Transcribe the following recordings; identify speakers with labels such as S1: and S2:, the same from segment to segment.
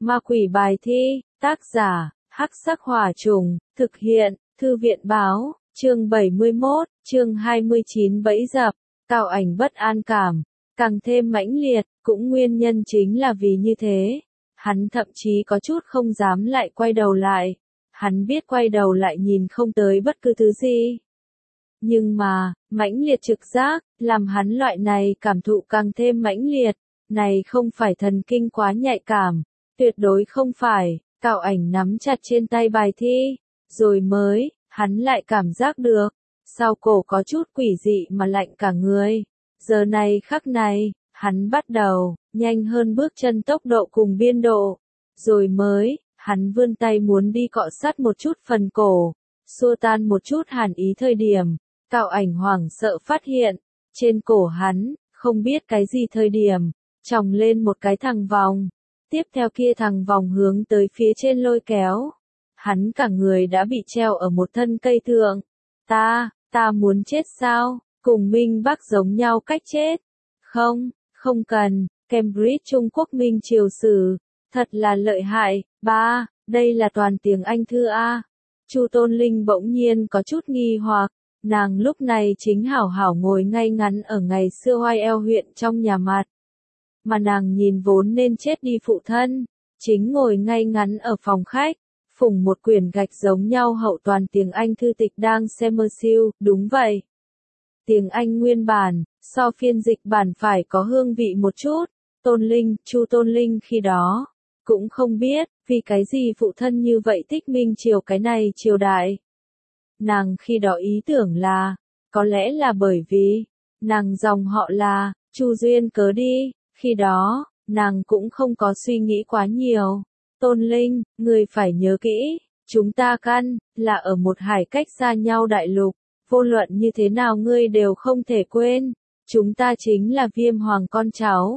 S1: Ma quỷ bài thi, tác giả, Hắc Sắc Hỏa Trùng, thực hiện, Thư viện báo, chương 71, chương 29 bẫy dập, Cao Ảnh bất an cảm, càng thêm mãnh liệt, cũng nguyên nhân chính là vì như thế. Hắn thậm chí có chút không dám lại quay đầu lại. Hắn biết quay đầu lại nhìn không tới bất cứ thứ gì. Nhưng mà, mãnh liệt trực giác, làm hắn loại này cảm thụ càng thêm mãnh liệt. Này không phải thần kinh quá nhạy cảm. Tuyệt đối không phải. Cao Ảnh nắm chặt trên tay bài thi. Rồi mới, hắn lại cảm giác được. Sau cổ có chút quỷ dị mà lạnh cả người. Giờ này khắc này, hắn bắt đầu, nhanh hơn bước chân tốc độ cùng biên độ. Rồi mới, hắn vươn tay muốn đi cọ sát một chút phần cổ, xua tan một chút hàn ý thời điểm. Cao Ảnh hoảng sợ phát hiện, trên cổ hắn, không biết cái gì thời điểm, tròng lên một cái thằng vòng. Tiếp theo kia thằng vòng hướng tới phía trên lôi kéo. Hắn cả người đã bị treo ở một thân cây thượng. Ta muốn chết sao? Cùng Minh Bắc giống nhau cách chết. Không cần, Cambridge Trung Quốc Minh Triều Sử. Thật là lợi hại, ba, đây là toàn tiếng Anh thư A. Chu Tôn Linh bỗng nhiên có chút nghi hoặc, nàng lúc này chính hảo hảo ngồi ngay ngắn ở ngày xưa Hoài Eo huyện trong nhà mặt. Mà nàng nhìn vốn nên chết đi phụ thân, chính ngồi ngay ngắn ở phòng khách, phủng một quyển gạch giống nhau hậu toàn tiếng Anh thư tịch đang xem mơ siêu, đúng vậy. Tiếng Anh nguyên bản, so phiên dịch bản phải có hương vị một chút, Chu Tôn Linh khi đó, cũng không biết, vì cái gì phụ thân như vậy thích Minh Triều cái này triều đại. Nàng khi đó ý tưởng là, có lẽ là bởi vì, nàng dòng họ là, Chu duyên cớ đi, khi đó, nàng cũng không có suy nghĩ quá nhiều. Tôn Linh, ngươi phải nhớ kỹ, chúng ta là ở một hải cách xa nhau đại lục, vô luận như thế nào ngươi đều không thể quên, chúng ta chính là Viêm Hoàng con cháu.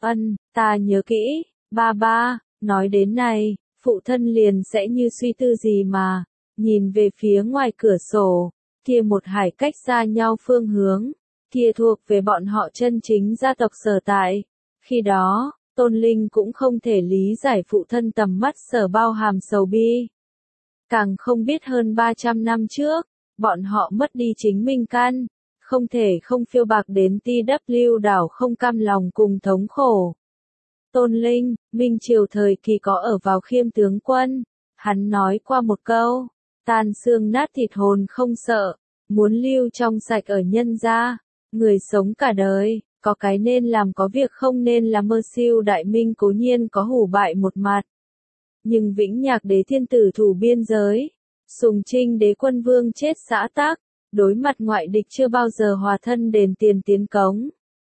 S1: Ta nhớ kỹ, ba, nói đến này, phụ thân liền sẽ như suy tư gì mà, nhìn về phía ngoài cửa sổ, kia một hải cách xa nhau phương hướng, kia thuộc về bọn họ chân chính gia tộc sở tại. Khi đó, Tôn Linh cũng không thể lý giải phụ thân tầm mắt sở bao hàm sầu bi. Càng không biết hơn 300 năm trước, bọn họ mất đi chính mình không thể không phiêu bạc đến TW đảo không cam lòng cùng thống khổ. Tôn Linh, Minh Triều thời kỳ có ở vào Khiêm tướng quân, hắn nói qua một câu, tan xương nát thịt hồn không sợ, muốn lưu trong sạch ở nhân gia, người sống cả đời, có cái nên làm có việc không nên làm mơ siêu đại minh cố nhiên có hủ bại một mặt. Nhưng Vĩnh Nhạc đế thiên tử thủ biên giới, Sùng Trinh đế quân vương chết xã tắc, đối mặt ngoại địch chưa bao giờ hòa thân đền tiền tiến cống.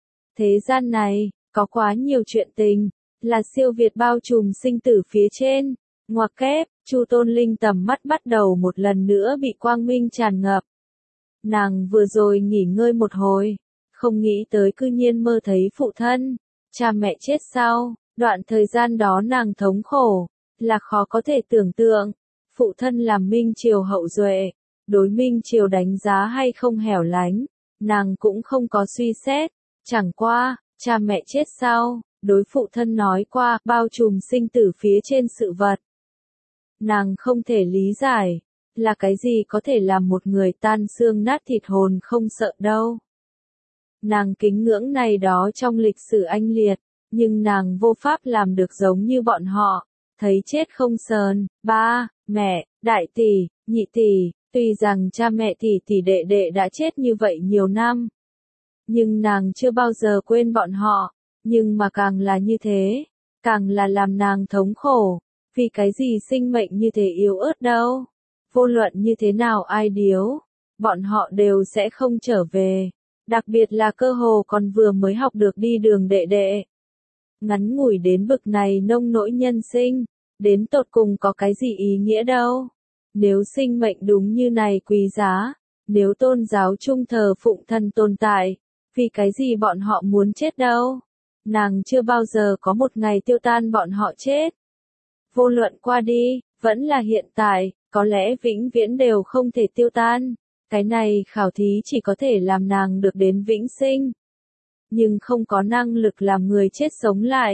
S1: Thế gian này, có quá nhiều chuyện tình, là siêu việt bao trùm sinh tử phía trên. Ngoặc kép, Chu Tôn Linh tầm mắt bắt đầu một lần nữa bị quang minh tràn ngập. Nàng vừa rồi nghỉ ngơi một hồi, không nghĩ tới cư nhiên mơ thấy phụ thân, cha mẹ chết sau, đoạn thời gian đó nàng thống khổ, là khó có thể tưởng tượng. Phụ thân làm Minh Triều hậu duệ, đối Minh Triều đánh giá hay không hẻo lánh, nàng cũng không có suy xét, chẳng qua, cha mẹ chết sau, đối phụ thân nói qua bao trùm sinh tử phía trên sự vật. Nàng không thể lý giải, là cái gì có thể làm một người tan xương nát thịt hồn không sợ đâu. Nàng kính ngưỡng này đó trong lịch sử anh liệt, nhưng nàng vô pháp làm được giống như bọn họ, thấy chết không sờn. Ba, mẹ, đại tỷ, nhị tỷ, tuy rằng cha mẹ tỷ đệ đệ đã chết như vậy nhiều năm, nhưng nàng chưa bao giờ quên bọn họ, nhưng mà càng là như thế, càng là làm nàng thống khổ, vì cái gì sinh mệnh như thế yếu ớt đâu. Vô luận như thế nào ai điếu, bọn họ đều sẽ không trở về, đặc biệt là cơ hồ còn vừa mới học được đi đường đệ đệ. Ngắn ngủi đến bực này nông nỗi nhân sinh, đến tột cùng có cái gì ý nghĩa đâu. Nếu sinh mệnh đúng như này quý giá, nếu tôn giáo trung thờ phụng thần tồn tại, vì cái gì bọn họ muốn chết đâu. Nàng chưa bao giờ có một ngày tiêu tan bọn họ chết. Vô luận qua đi, vẫn là hiện tại, có lẽ vĩnh viễn đều không thể tiêu tan. Cái này khảo thí chỉ có thể làm nàng được đến vĩnh sinh. Nhưng không có năng lực làm người chết sống lại.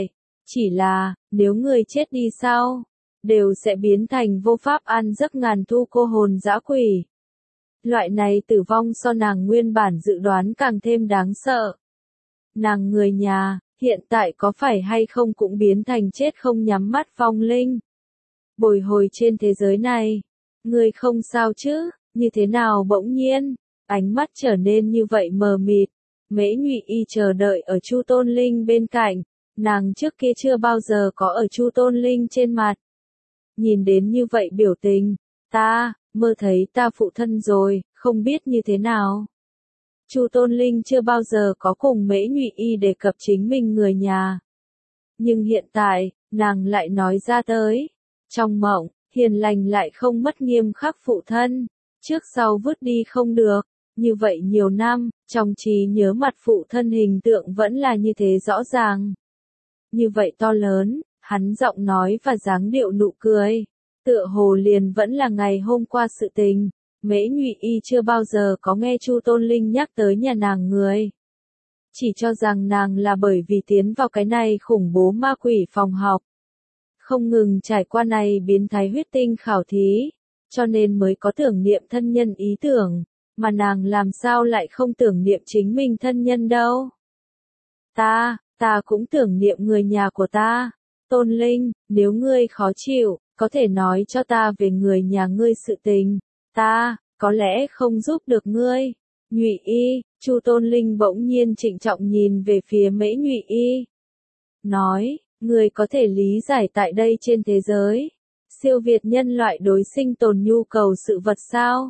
S1: Chỉ là, nếu người chết đi sau, đều sẽ biến thành vô pháp an giấc ngàn thu cô hồn dã quỷ. Loại này tử vong so nàng nguyên bản dự đoán càng thêm đáng sợ. Nàng người nhà, hiện tại có phải hay không cũng biến thành chết không nhắm mắt vong linh. Bồi hồi trên thế giới này, người không sao chứ, như thế nào bỗng nhiên, ánh mắt trở nên như vậy mờ mịt. Mễ Nhụy Y chờ đợi ở Chu Tôn Linh bên cạnh, nàng trước kia chưa bao giờ có ở Chu Tôn Linh trên mặt. Nhìn đến như vậy biểu tình, ta, mơ thấy ta phụ thân rồi, không biết như thế nào. Chu Tôn Linh chưa bao giờ có cùng Mễ Nhụy Y đề cập chính mình người nhà. Nhưng hiện tại, nàng lại nói ra tới. Trong mộng, hiền lành lại không mất nghiêm khắc phụ thân, trước sau vứt đi không được. Như vậy nhiều năm, trong trí nhớ mặt phụ thân hình tượng vẫn là như thế rõ ràng. Như vậy to lớn, hắn giọng nói và dáng điệu nụ cười, tựa hồ liền vẫn là ngày hôm qua sự tình. Mễ Nhụy Y chưa bao giờ có nghe Chu Tôn Linh nhắc tới nhà nàng người. Chỉ cho rằng nàng là bởi vì tiến vào cái này khủng bố ma quỷ phòng học. Không ngừng trải qua này biến thái huyết tinh khảo thí, cho nên mới có tưởng niệm thân nhân ý tưởng, mà nàng làm sao lại không tưởng niệm chính mình thân nhân đâu. Ta cũng tưởng niệm người nhà của ta. Tôn Linh, nếu ngươi khó chịu, có thể nói cho ta về người nhà ngươi sự tình. Ta, có lẽ không giúp được ngươi. Nhụy Y, Chu Tôn Linh bỗng nhiên trịnh trọng nhìn về phía Mễ Nhụy Y. Nói, ngươi có thể lý giải tại đây trên thế giới, siêu việt nhân loại đối sinh tồn nhu cầu sự vật sao?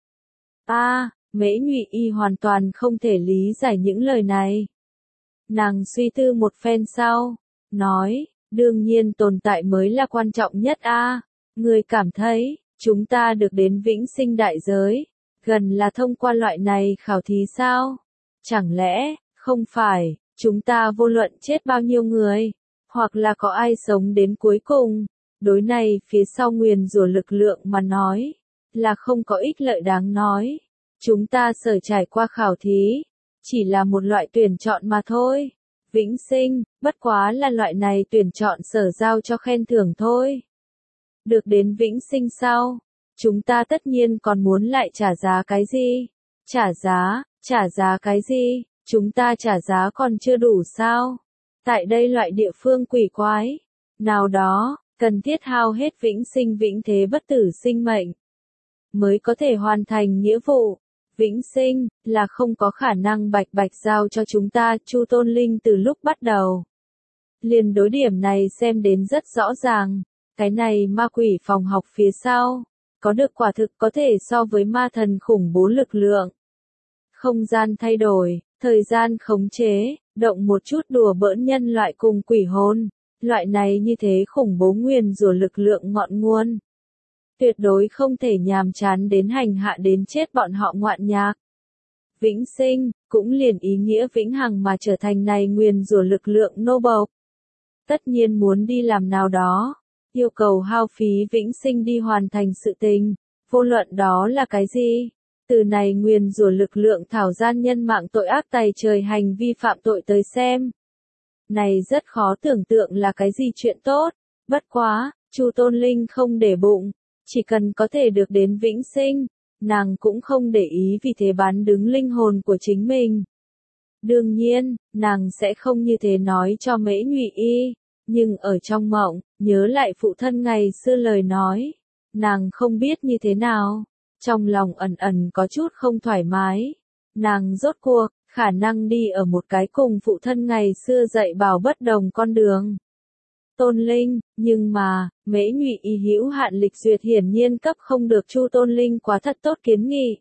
S1: Mễ Nhụy Y hoàn toàn không thể lý giải những lời này. Nàng suy tư một phen sau, nói, đương nhiên tồn tại mới là quan trọng nhất Ngươi cảm thấy, chúng ta được đến vĩnh sinh đại giới, gần là thông qua loại này khảo thí sao? Chẳng lẽ, không phải, chúng ta vô luận chết bao nhiêu người, hoặc là có ai sống đến cuối cùng, đối này phía sau nguyền rủa lực lượng mà nói, là không có ích lợi đáng nói. Chúng ta sở trải qua khảo thí, chỉ là một loại tuyển chọn mà thôi. Vĩnh sinh, bất quá là loại này tuyển chọn sở giao cho khen thưởng thôi. Được đến vĩnh sinh sau, chúng ta tất nhiên còn muốn lại trả giá cái gì? Trả giá cái gì? Chúng ta trả giá còn chưa đủ sao? Tại đây loại địa phương quỷ quái, nào đó, cần thiết hao hết vĩnh sinh vĩnh thế bất tử sinh mệnh, mới có thể hoàn thành nghĩa vụ. Vĩnh sinh, là không có khả năng bạch bạch giao cho chúng ta. Chu Tôn Linh từ lúc bắt đầu, liền đối điểm này xem đến rất rõ ràng. Cái này ma quỷ phòng học phía sau, có được quả thực có thể so với ma thần khủng bố lực lượng. Không gian thay đổi, thời gian khống chế, động một chút đùa bỡn nhân loại cùng quỷ hồn. Loại này như thế khủng bố nguyền rủa lực lượng ngọn nguồn. Tuyệt đối không thể nhàm chán đến hành hạ đến chết bọn họ ngoạn nhạc. Vĩnh sinh, cũng liền ý nghĩa vĩnh hằng mà trở thành này nguyền rủa lực lượng nô bộc. Tất nhiên muốn đi làm nào đó, yêu cầu hao phí vĩnh sinh đi hoàn thành sự tình, vô luận đó là cái gì. Từ này nguyền rủa lực lượng thảo gian nhân mạng tội ác tày trời hành vi phạm tội tới xem. Này rất khó tưởng tượng là cái gì chuyện tốt, bất quá, Chu Tôn Linh không để bụng. Chỉ cần có thể được đến vĩnh sinh, nàng cũng không để ý vì thế bán đứng linh hồn của chính mình. Đương nhiên, nàng sẽ không như thế nói cho Mễ Nhụy Y, nhưng ở trong mộng, nhớ lại phụ thân ngày xưa lời nói, nàng không biết như thế nào, trong lòng ẩn ẩn có chút không thoải mái. Nàng rốt cuộc, khả năng đi ở một cái cùng phụ thân ngày xưa dạy bảo bất đồng con đường. Tôn Linh, nhưng mà, Mễ Nhụy Y hữu hạn lịch duyệt hiển nhiên cấp không được Chu Tôn Linh quá thật tốt kiến nghị.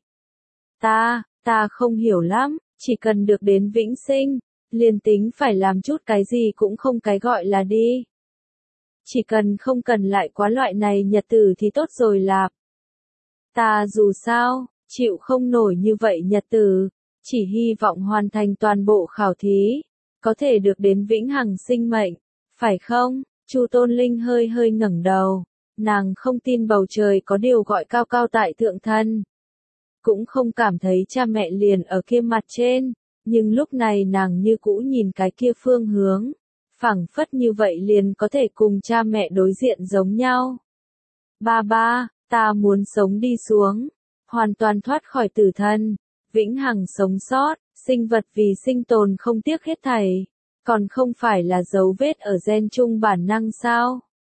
S1: Ta không hiểu lắm, chỉ cần được đến vĩnh sinh, liền tính phải làm chút cái gì cũng không cái gọi là đi. Chỉ cần không cần lại quá loại này nhật tử thì tốt rồi lạp. Ta dù sao, chịu không nổi như vậy nhật tử, chỉ hy vọng hoàn thành toàn bộ khảo thí, có thể được đến vĩnh hằng sinh mệnh. Phải không? Chu Tôn Linh hơi hơi ngẩng đầu, nàng không tin bầu trời có điều gọi cao cao tại thượng thần. Cũng không cảm thấy cha mẹ liền ở kia mặt trên, nhưng lúc này nàng như cũ nhìn cái kia phương hướng. phảng phất như vậy liền có thể cùng cha mẹ đối diện giống nhau. Ba ba, ta muốn sống đi xuống, hoàn toàn thoát khỏi tử thân, vĩnh hằng sống sót, sinh vật vì sinh tồn không tiếc hết thảy, còn không phải là dấu vết ở gen chung bản năng sao?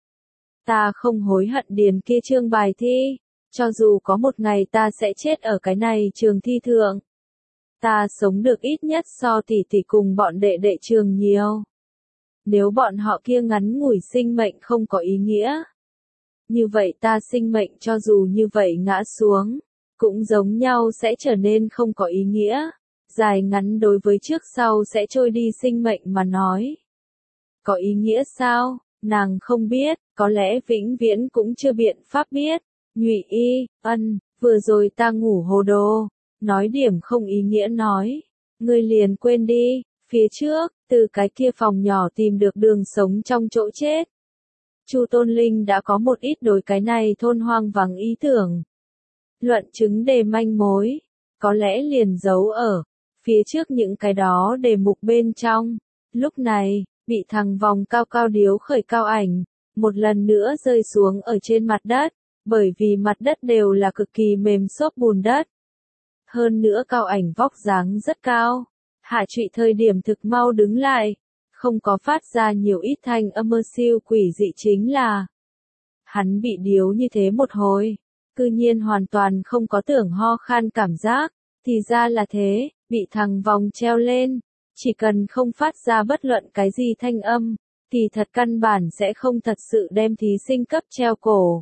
S1: Ta không hối hận điền kia chương bài thi, cho dù có một ngày ta sẽ chết ở cái này trường thi thượng. Ta sống được ít nhất so tỷ tỷ cùng bọn đệ đệ trường nhiều. Nếu bọn họ kia ngắn ngủi sinh mệnh không có ý nghĩa, như vậy ta sinh mệnh cho dù như vậy ngã xuống, cũng giống nhau sẽ trở nên không có ý nghĩa. Dài ngắn đối với trước sau sẽ trôi đi sinh mệnh mà nói. Có ý nghĩa sao? Nàng không biết, có lẽ vĩnh viễn cũng chưa biện pháp biết. Nhụy Y, vừa rồi ta ngủ hồ đồ, nói điểm không ý nghĩa nói. Ngươi liền quên đi, phía trước, từ cái kia phòng nhỏ tìm được đường sống trong chỗ chết. Chu Tôn Linh đã có một ít đối cái này thôn hoang vắng ý tưởng. Luận chứng đề manh mối, có lẽ liền giấu ở phía trước những cái đó đề mục bên trong. Lúc này, bị thằng vòng cao cao điếu khởi cao ảnh, một lần nữa rơi xuống ở trên mặt đất, bởi vì mặt đất đều là cực kỳ mềm xốp bùn đất. Hơn nữa cao ảnh vóc dáng rất cao, hạ trụy thời điểm thực mau đứng lại, không có phát ra nhiều ít thanh âm mơ siêu quỷ dị chính là. Hắn bị điếu như thế một hồi, cư nhiên hoàn toàn không có tưởng ho khan cảm giác, thì ra là thế, bị thằng vòng treo lên, chỉ cần không phát ra bất luận cái gì thanh âm, thì thật căn bản sẽ không thật sự đem thí sinh cấp treo cổ.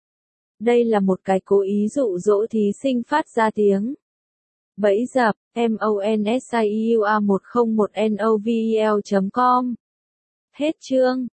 S1: Đây là một cái cố ý dụ dỗ thí sinh phát ra tiếng. Bẫy dập, MONSIUA1001NOVEL.com. Hết chương.